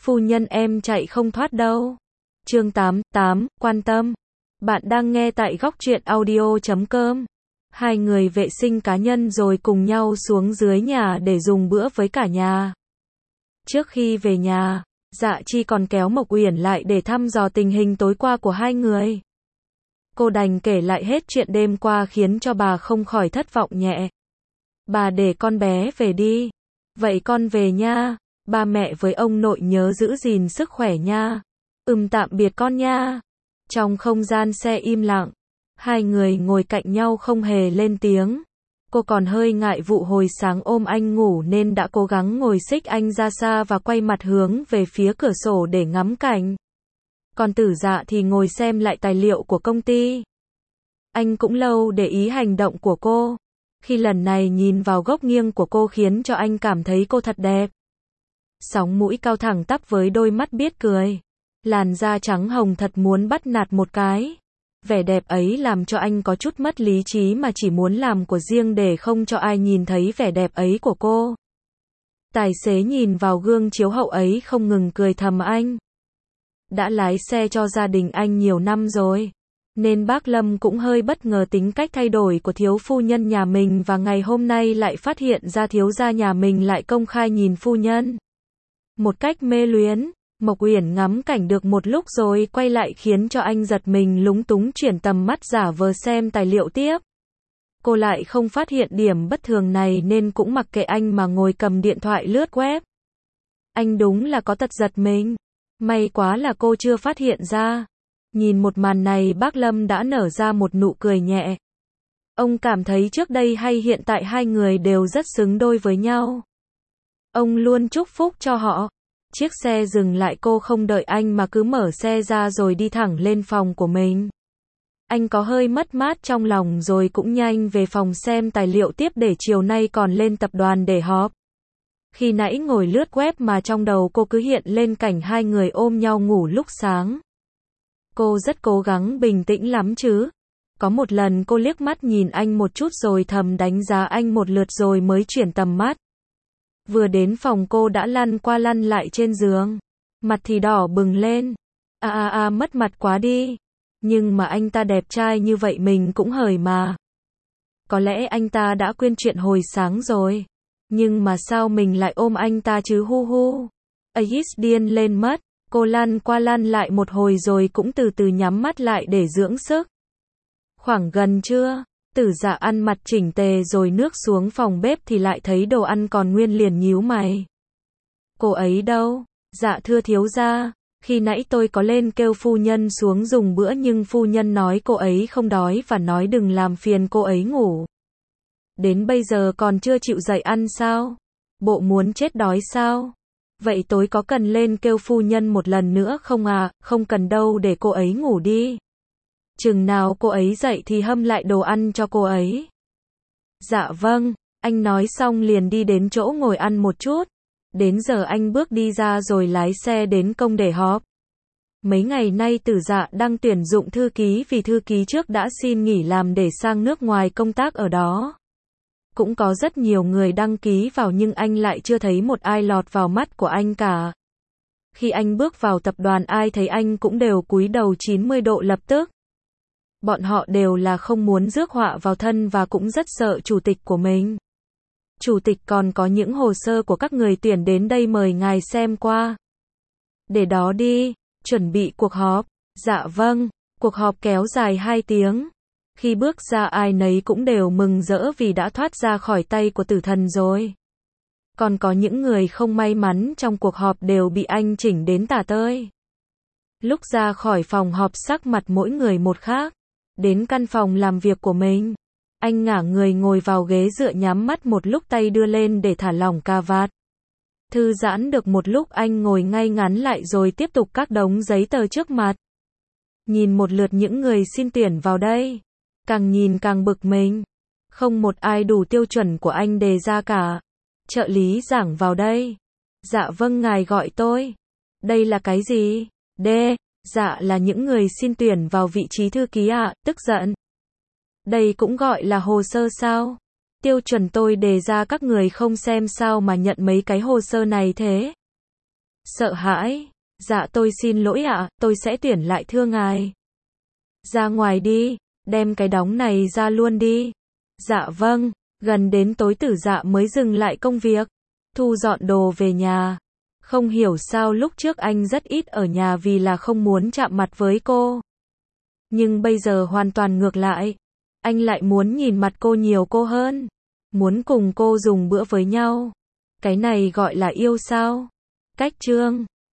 Phu nhân em chạy không thoát đâu. Chương 88, quan tâm. Bạn đang nghe tại góc truyện audio.com. Hai người vệ sinh cá nhân rồi cùng nhau xuống dưới nhà để dùng bữa với cả nhà. Trước khi về nhà, Dạ Chi còn kéo Mộc Uyển lại để thăm dò tình hình tối qua của hai người. Cô đành kể lại hết chuyện đêm qua khiến cho bà không khỏi thất vọng nhẹ. Bà để con bé về đi. Vậy con về nha. Ba mẹ với ông nội nhớ giữ gìn sức khỏe nha. Tạm biệt con nha. Trong không gian xe im lặng, hai người ngồi cạnh nhau không hề lên tiếng. Cô còn hơi ngại vụ hồi sáng ôm anh ngủ nên đã cố gắng ngồi xích anh ra xa và quay mặt hướng về phía cửa sổ để ngắm cảnh. Còn Tử Dạ thì ngồi xem lại tài liệu của công ty. Anh cũng lâu để ý hành động của cô. Khi lần này nhìn vào góc nghiêng của cô khiến cho anh cảm thấy cô thật đẹp. Sóng mũi cao thẳng tắp với đôi mắt biết cười. Làn da trắng hồng thật muốn bắt nạt một cái. Vẻ đẹp ấy làm cho anh có chút mất lý trí mà chỉ muốn làm của riêng để không cho ai nhìn thấy vẻ đẹp ấy của cô. Tài xế nhìn vào gương chiếu hậu ấy không ngừng cười thầm anh. Đã lái xe cho gia đình anh nhiều năm rồi, nên bác Lâm cũng hơi bất ngờ tính cách thay đổi của thiếu phu nhân nhà mình và ngày hôm nay lại phát hiện ra thiếu gia nhà mình lại công khai nhìn phu nhân một cách mê luyến. Mộc Uyển ngắm cảnh được một lúc rồi quay lại khiến cho anh giật mình lúng túng chuyển tầm mắt giả vờ xem tài liệu tiếp. Cô lại không phát hiện điểm bất thường này nên cũng mặc kệ anh mà ngồi cầm điện thoại lướt web. Anh đúng là có tật giật mình. May quá là cô chưa phát hiện ra. Nhìn một màn này bác Lâm đã nở ra một nụ cười nhẹ. Ông cảm thấy trước đây hay hiện tại hai người đều rất xứng đôi với nhau. Ông luôn chúc phúc cho họ. Chiếc xe dừng lại, cô không đợi anh mà cứ mở xe ra rồi đi thẳng lên phòng của mình. Anh có hơi mất mát trong lòng rồi cũng nhanh về phòng xem tài liệu tiếp để chiều nay còn lên tập đoàn để họp. Khi nãy ngồi lướt web mà trong đầu cô cứ hiện lên cảnh hai người ôm nhau ngủ lúc sáng. Cô rất cố gắng bình tĩnh lắm chứ. Có một lần cô liếc mắt nhìn anh một chút rồi thầm đánh giá anh một lượt rồi mới chuyển tầm mắt. Vừa đến phòng cô đã lăn qua lăn lại trên giường. Mặt thì đỏ bừng lên. Mất mặt quá đi. Nhưng mà anh ta đẹp trai như vậy mình cũng hời mà. Có lẽ anh ta đã quên chuyện hồi sáng rồi. Nhưng mà sao mình lại ôm anh ta chứ hu hu. Ais điên lên mất. Cô lăn qua lăn lại một hồi rồi cũng từ từ nhắm mắt lại để dưỡng sức. Khoảng gần trưa, Tử Dạ ăn mặc chỉnh tề rồi nước xuống phòng bếp thì lại thấy đồ ăn còn nguyên liền nhíu mày. Cô ấy đâu? Dạ thưa thiếu gia, khi nãy tôi có lên kêu phu nhân xuống dùng bữa nhưng phu nhân nói cô ấy không đói và nói đừng làm phiền cô ấy ngủ. Đến bây giờ còn chưa chịu dậy ăn sao? Bộ muốn chết đói sao? Vậy tối có cần lên kêu phu nhân một lần nữa không à? Không cần đâu, để cô ấy ngủ đi. Chừng nào cô ấy dậy thì hâm lại đồ ăn cho cô ấy. Dạ vâng, anh nói xong liền đi đến chỗ ngồi ăn một chút. Đến giờ anh bước đi ra rồi lái xe đến công để họp. Mấy ngày nay Tử Dạ đang tuyển dụng thư ký vì thư ký trước đã xin nghỉ làm để sang nước ngoài công tác ở đó. Cũng có rất nhiều người đăng ký vào nhưng anh lại chưa thấy một ai lọt vào mắt của anh cả. Khi anh bước vào tập đoàn ai thấy anh cũng đều cúi đầu 90 độ lập tức. Bọn họ đều là không muốn rước họa vào thân và cũng rất sợ chủ tịch của mình. Chủ tịch còn có những hồ sơ của các người tuyển đến đây mời ngài xem qua. Để đó đi, chuẩn bị cuộc họp. Dạ vâng, cuộc họp kéo dài 2 tiếng. Khi bước ra ai nấy cũng đều mừng rỡ vì đã thoát ra khỏi tay của tử thần rồi. Còn có những người không may mắn trong cuộc họp đều bị anh chỉnh đến tả tơi. Lúc ra khỏi phòng họp sắc mặt mỗi người một khác. Đến căn phòng làm việc của mình, anh ngả người ngồi vào ghế dựa nhắm mắt một lúc tay đưa lên để thả lỏng cà vạt. Thư giãn được một lúc anh ngồi ngay ngắn lại rồi tiếp tục các đống giấy tờ trước mặt. Nhìn một lượt những người xin tuyển vào đây. Càng nhìn càng bực mình. Không một ai đủ tiêu chuẩn của anh đề ra cả. Trợ lý giảng vào đây. Dạ vâng ngài gọi tôi. Đây là cái gì? Dạ là những người xin tuyển vào vị trí thư ký ạ, tức giận. Đây cũng gọi là hồ sơ sao? Tiêu chuẩn tôi đề ra các người không xem sao mà nhận mấy cái hồ sơ này thế? Sợ hãi. Dạ tôi xin lỗi ạ, tôi sẽ tuyển lại thưa ngài. Ra ngoài đi, đem cái đóng này ra luôn đi. Dạ vâng, gần đến tối Tử Dạ mới dừng lại công việc, thu dọn đồ về nhà. Không hiểu sao lúc trước anh rất ít ở nhà vì là không muốn chạm mặt với cô. Nhưng bây giờ hoàn toàn ngược lại. Anh lại muốn nhìn mặt cô nhiều cô hơn. Muốn cùng cô dùng bữa với nhau. Cái này gọi là yêu sao? Cách chương